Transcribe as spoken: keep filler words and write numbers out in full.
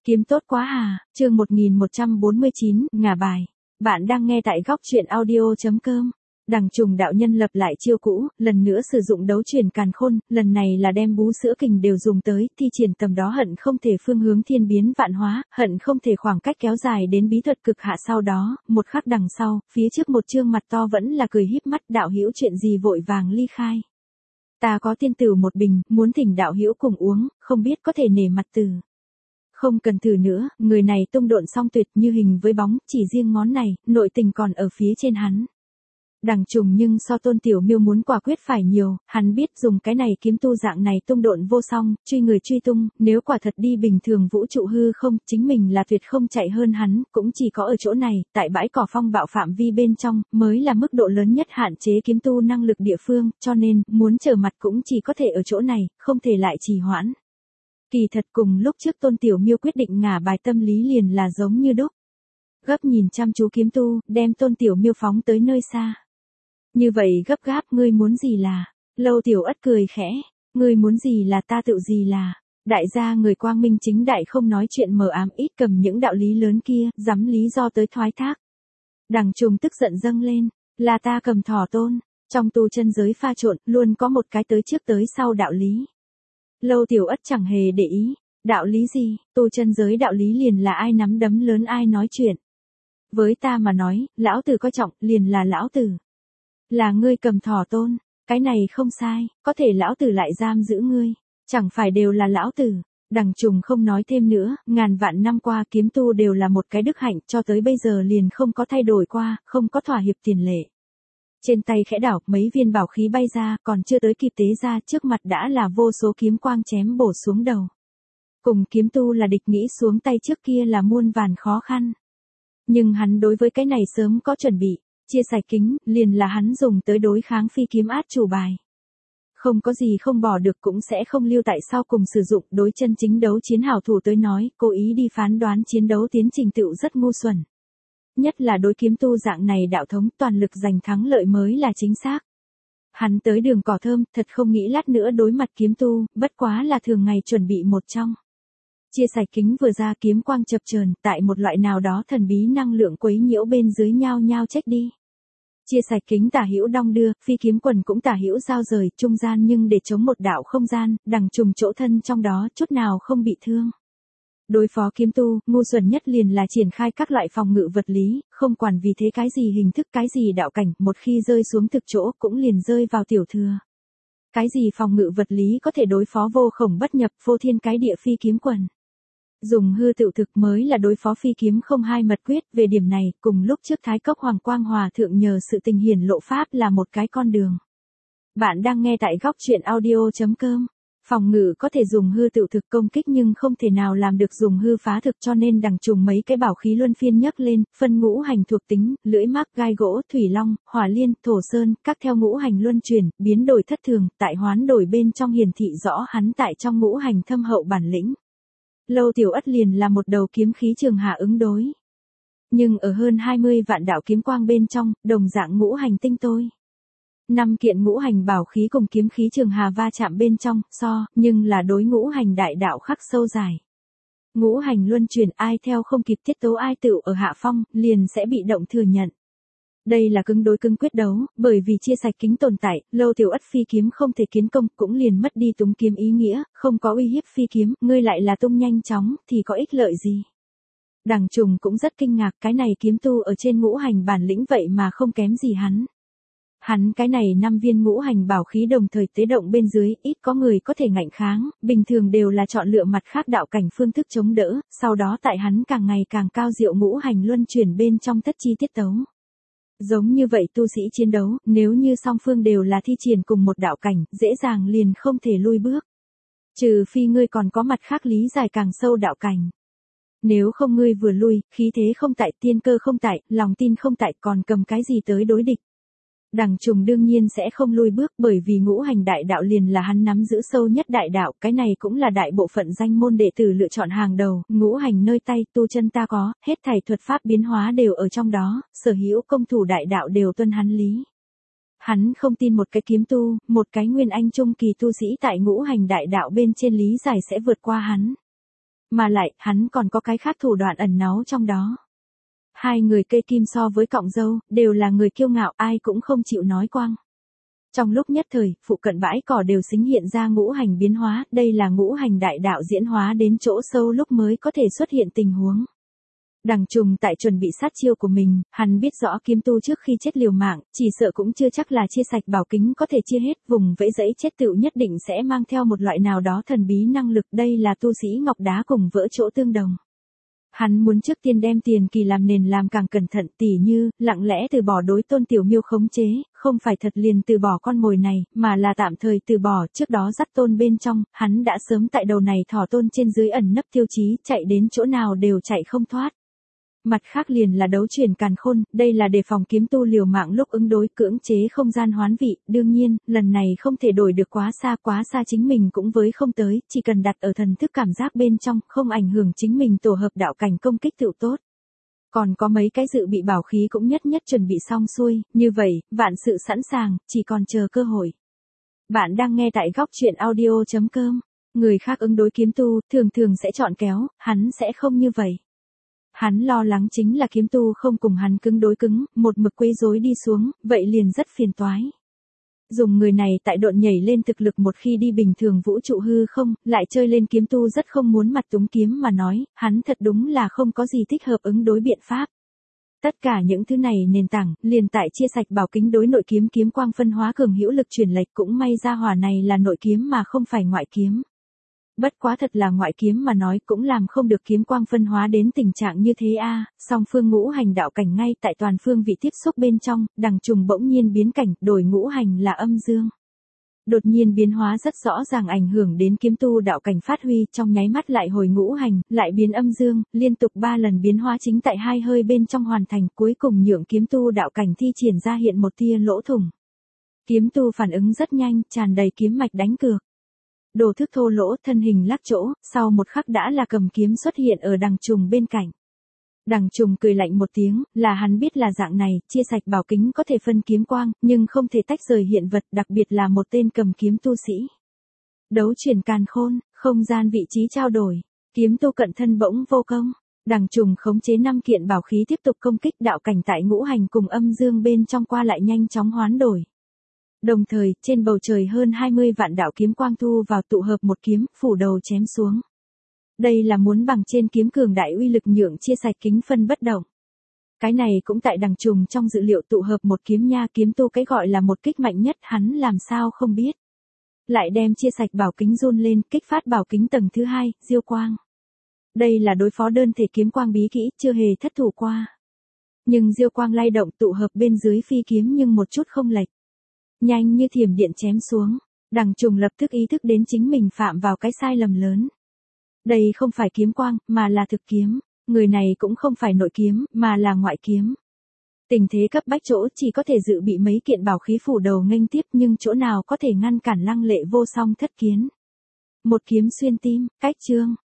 Kiếm tốt quá à, chương một nghìn một trăm bốn mươi chín, ngả bài. Bạn đang nghe tại góc truyện audio.com. Đằng Trùng đạo nhân lập lại chiêu cũ, lần nữa sử dụng đấu chuyển càn khôn, lần này là đem bú sữa kình đều dùng tới, thi triển tầm đó hận không thể phương hướng thiên biến vạn hóa, hận không thể khoảng cách kéo dài đến bí thuật cực hạ. Sau đó, một khắc đằng sau, phía trước một trương mặt to vẫn là cười híp mắt. Đạo hữu chuyện gì vội vàng ly khai. Ta có tiên tử một bình, muốn thỉnh đạo hữu cùng uống, không biết có thể nể mặt từ. Không cần thử nữa, người này tung độn song tuyệt như hình với bóng, chỉ riêng ngón này, nội tình còn ở phía trên hắn. Đằng Trùng nhưng so Tôn Tiểu Miêu muốn quả quyết phải nhiều, hắn biết dùng cái này kiếm tu dạng này tung độn vô song, truy người truy tung, nếu quả thật đi bình thường vũ trụ hư không, chính mình là tuyệt không chạy hơn hắn, cũng chỉ có ở chỗ này, tại bãi cỏ phong bạo phạm vi bên trong, mới là mức độ lớn nhất hạn chế kiếm tu năng lực địa phương, cho nên, muốn trở mặt cũng chỉ có thể ở chỗ này, không thể lại trì hoãn. Kỳ thật cùng lúc trước Tôn Tiểu Miêu quyết định ngả bài tâm lý liền là giống như đúc. Gấp nhìn chăm chú kiếm tu, đem Tôn Tiểu Miêu phóng tới nơi xa. Như vậy gấp gáp, ngươi muốn gì là? Lâu Tiểu Ất cười khẽ, ngươi muốn gì là ta tự gì là? Đại gia người quang minh chính đại không nói chuyện mờ ám, ít cầm những đạo lý lớn kia, dám lý do tới thoái thác. Đằng Trùng tức giận dâng lên, là ta cầm thỏ tôn, trong tu chân giới pha trộn, luôn có một cái tới trước tới sau đạo lý. Lâu Tiểu Ất chẳng hề để ý, đạo lý gì, tu chân giới đạo lý liền là ai nắm đấm lớn ai nói chuyện. Với ta mà nói, lão tử coi trọng, liền là lão tử. Là ngươi cầm thỏ tôn, cái này không sai, có thể lão tử lại giam giữ ngươi, chẳng phải đều là lão tử. Đằng Trùng không nói thêm nữa, ngàn vạn năm qua kiếm tu đều là một cái đức hạnh, cho tới bây giờ liền không có thay đổi qua, không có thỏa hiệp tiền lệ. Trên tay khẽ đảo, mấy viên bảo khí bay ra, còn chưa tới kịp tế ra, trước mặt đã là vô số kiếm quang chém bổ xuống đầu. Cùng kiếm tu là địch, nghĩ xuống tay trước kia là muôn vàn khó khăn. Nhưng hắn đối với cái này sớm có chuẩn bị, chia sạch kính, liền là hắn dùng tới đối kháng phi kiếm át chủ bài. Không có gì không bỏ được cũng sẽ không lưu tại sau cùng sử dụng, đối chân chính đấu chiến hảo thủ tới nói, cố ý đi phán đoán chiến đấu tiến trình tựu rất ngu xuẩn. Nhất là đối kiếm tu dạng này đạo thống, toàn lực giành thắng lợi mới là chính xác. Hắn tới đường cỏ thơm, thật không nghĩ lát nữa đối mặt kiếm tu, bất quá là thường ngày chuẩn bị một trong. Chia sạch kính vừa ra, kiếm quang chập chờn, tại một loại nào đó thần bí năng lượng quấy nhiễu bên dưới nhao nhao chết đi. Chia sạch kính tả hữu đong đưa, phi kiếm quần cũng tả hữu giao rời, trung gian nhưng để chống một đạo không gian, Đằng Trùng chỗ thân trong đó chút nào không bị thương. Đối phó kiếm tu, ngu xuẩn nhất liền là triển khai các loại phòng ngự vật lý, không quản vì thế cái gì hình thức cái gì đạo cảnh, một khi rơi xuống thực chỗ cũng liền rơi vào tiểu thừa. Cái gì phòng ngự vật lý có thể đối phó vô khổng bất nhập, vô thiên cái địa phi kiếm quần. Dùng hư tựu thực mới là đối phó phi kiếm không hai mật quyết, về điểm này, cùng lúc trước Thái Cốc Hoàng Quang Hòa Thượng nhờ sự tình hiển lộ pháp là một cái con đường. Bạn đang nghe tại góc truyện audio.com. Phòng ngự có thể dùng hư tựu thực công kích nhưng không thể nào làm được dùng hư phá thực, cho nên Đằng Trùng mấy cái bảo khí luân phiên nhấc lên, phân ngũ hành thuộc tính, lưỡi mác, gai gỗ, thủy long, hỏa liên, thổ sơn, các theo ngũ hành luân chuyển, biến đổi thất thường, tại hoán đổi bên trong hiển thị rõ hắn tại trong ngũ hành thâm hậu bản lĩnh. Lâu Tiểu Ất liền là một đầu kiếm khí trường hạ ứng đối. Nhưng ở hơn hai mươi vạn đạo kiếm quang bên trong, đồng dạng ngũ hành tinh tôi. Năm kiện ngũ hành bảo khí cùng kiếm khí trường hà va chạm bên trong, so, nhưng là đối ngũ hành đại đạo khắc sâu dài. Ngũ hành luân chuyển, ai theo không kịp tiết tấu ai tựu ở hạ phong, liền sẽ bị động thừa nhận. Đây là cứng đối cứng quyết đấu, bởi vì chia sạch kính tồn tại, Lâu Tiểu Ất phi kiếm không thể kiến công, cũng liền mất đi túng kiếm ý nghĩa, không có uy hiếp phi kiếm, ngươi lại là tung nhanh chóng, thì có ích lợi gì. Đằng Trùng cũng rất kinh ngạc, cái này kiếm tu ở trên ngũ hành bản lĩnh vậy mà không kém gì hắn. Hắn cái này năm viên ngũ hành bảo khí đồng thời tế động bên dưới, ít có người có thể ngạnh kháng, bình thường đều là chọn lựa mặt khác đạo cảnh phương thức chống đỡ, sau đó tại hắn càng ngày càng cao diệu ngũ hành luân chuyển bên trong tất chi tiết tấu. Giống như vậy tu sĩ chiến đấu, nếu như song phương đều là thi triển cùng một đạo cảnh, dễ dàng liền không thể lui bước. Trừ phi ngươi còn có mặt khác lý giải càng sâu đạo cảnh. Nếu không ngươi vừa lui, khí thế không tại, tiên cơ không tại, lòng tin không tại, còn cầm cái gì tới đối địch. Đằng Trùng đương nhiên sẽ không lui bước, bởi vì ngũ hành đại đạo liền là hắn nắm giữ sâu nhất đại đạo, cái này cũng là đại bộ phận danh môn đệ tử lựa chọn hàng đầu, ngũ hành nơi tay, tu chân ta có, hết thảy thuật pháp biến hóa đều ở trong đó, sở hữu công thủ đại đạo đều tuân hắn lý. Hắn không tin một cái kiếm tu, một cái nguyên anh trung kỳ tu sĩ tại ngũ hành đại đạo bên trên lý giải sẽ vượt qua hắn. Mà lại, hắn còn có cái khác thủ đoạn ẩn náu trong đó. Hai người cây kim so với cọng dâu, đều là người kiêu ngạo, ai cũng không chịu nói quang. Trong lúc nhất thời, phụ cận bãi cỏ đều xính hiện ra ngũ hành biến hóa, đây là ngũ hành đại đạo diễn hóa đến chỗ sâu lúc mới có thể xuất hiện tình huống. Đằng Trùng tại chuẩn bị sát chiêu của mình, hắn biết rõ kiếm tu trước khi chết liều mạng, chỉ sợ cũng chưa chắc là chia sạch bảo kính có thể chia hết, vùng vẫy dẫy chết tựu nhất định sẽ mang theo một loại nào đó thần bí năng lực, đây là tu sĩ ngọc đá cùng vỡ chỗ tương đồng. Hắn muốn trước tiên đem tiền kỳ làm nền làm càng cẩn thận, tỉ như, lặng lẽ từ bỏ đối Tôn Tiểu Miêu khống chế, không phải thật liền từ bỏ con mồi này, mà là tạm thời từ bỏ, trước đó dắt Tôn bên trong, hắn đã sớm tại đầu này thỏ Tôn trên dưới ẩn nấp tiêu chí, chạy đến chỗ nào đều chạy không thoát. Mặt khác liền là đấu chuyển càn khôn, đây là đề phòng kiếm tu liều mạng lúc ứng đối cưỡng chế không gian hoán vị, đương nhiên, lần này không thể đổi được quá xa, quá xa chính mình cũng với không tới, chỉ cần đặt ở thần thức cảm giác bên trong, không ảnh hưởng chính mình tổ hợp đạo cảnh công kích tựu tốt. Còn có mấy cái dự bị bảo khí cũng nhất nhất chuẩn bị xong xuôi, như vậy, vạn sự sẵn sàng, chỉ còn chờ cơ hội. Bạn đang nghe tại góc truyện audio chấm com, người khác ứng đối kiếm tu, thường thường sẽ chọn kéo, hắn sẽ không như vậy. Hắn lo lắng chính là kiếm tu không cùng hắn cứng đối cứng, một mực quấy rối đi xuống, vậy liền rất phiền toái. Dùng người này tại độn nhảy lên thực lực một khi đi bình thường vũ trụ hư không, lại chơi lên kiếm tu rất không muốn mặt túng kiếm mà nói, hắn thật đúng là không có gì thích hợp ứng đối biện pháp. Tất cả những thứ này nền tảng, liền tại chia sạch bảo kính đối nội kiếm kiếm quang phân hóa cường hữu lực chuyển lệch cũng may ra hỏa này là nội kiếm mà không phải ngoại kiếm. Bất quá thật là ngoại kiếm mà nói cũng làm không được kiếm quang phân hóa đến tình trạng như thế a. Song phương ngũ hành đạo cảnh ngay tại toàn phương vị tiếp xúc bên trong, Đằng Trùng bỗng nhiên biến cảnh, đổi ngũ hành là âm dương. Đột nhiên biến hóa rất rõ ràng ảnh hưởng đến kiếm tu đạo cảnh phát huy, trong nháy mắt lại hồi ngũ hành, lại biến âm dương, liên tục ba lần biến hóa chính tại hai hơi bên trong hoàn thành, cuối cùng nhượng kiếm tu đạo cảnh thi triển ra hiện một tia lỗ thủng. Kiếm tu phản ứng rất nhanh, tràn đầy kiếm mạch đánh cược. Đồ thức thô lỗ, thân hình lắc chỗ, sau một khắc đã là cầm kiếm xuất hiện ở Đằng Trùng bên cạnh. Đằng Trùng cười lạnh một tiếng, là hắn biết là dạng này, chia sạch bảo kính có thể phân kiếm quang, nhưng không thể tách rời hiện vật, đặc biệt là một tên cầm kiếm tu sĩ. Đấu chuyển càn khôn, không gian vị trí trao đổi, kiếm tu cận thân bỗng vô công. Đằng Trùng khống chế năm kiện bảo khí tiếp tục công kích đạo cảnh tại ngũ hành cùng âm dương bên trong qua lại nhanh chóng hoán đổi. Đồng thời, trên bầu trời hơn hai mươi vạn đạo kiếm quang thu vào tụ hợp một kiếm, phủ đầu chém xuống. Đây là muốn bằng trên kiếm cường đại uy lực nhượng chia sạch kính phân bất động. Cái này cũng tại Đằng Trùng trong dự liệu tụ hợp một kiếm nha, kiếm tu cái gọi là một kích mạnh nhất, hắn làm sao không biết. Lại đem chia sạch bảo kính run lên, kích phát bảo kính tầng thứ hai, diêu quang. Đây là đối phó đơn thể kiếm quang bí kỹ, chưa hề thất thủ qua. Nhưng diêu quang lay động tụ hợp bên dưới phi kiếm nhưng một chút không lệch. Nhanh như thiểm điện chém xuống, Đằng Trùng lập tức ý thức đến chính mình phạm vào cái sai lầm lớn. Đây không phải kiếm quang, mà là thực kiếm, người này cũng không phải nội kiếm, mà là ngoại kiếm. Tình thế cấp bách chỗ chỉ có thể dự bị mấy kiện bảo khí phủ đầu nghênh tiếp, nhưng chỗ nào có thể ngăn cản lăng lệ vô song thất kiến. Một kiếm xuyên tim, cách chương,